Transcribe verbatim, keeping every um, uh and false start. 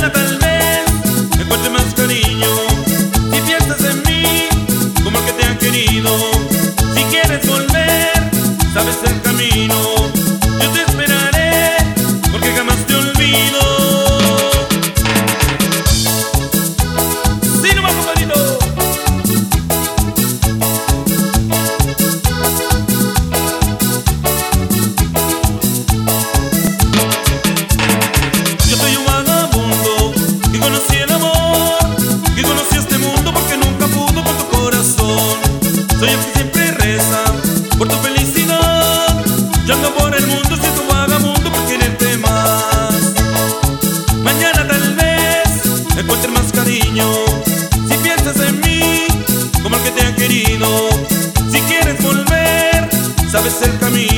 Mañana tal vez encuentre más cariño si piensas en mí como el que te ha querido. Si quieres volver, sabes el camino. Yo te esperaré porque jamás te olvido. ¡Sí, nomás, compadrito! Yo soy un vagabundo que conocí el amor, que conocí este mundo porque nunca pudo con tu corazón. Soy el que siempre reza por tu felicidad. Yo ando por el mundo siendo vagabundo por quererte más. Mañana tal vez encuentre más cariño si piensas en mí como el que te ha querido. Si quieres volver, sabes el camino.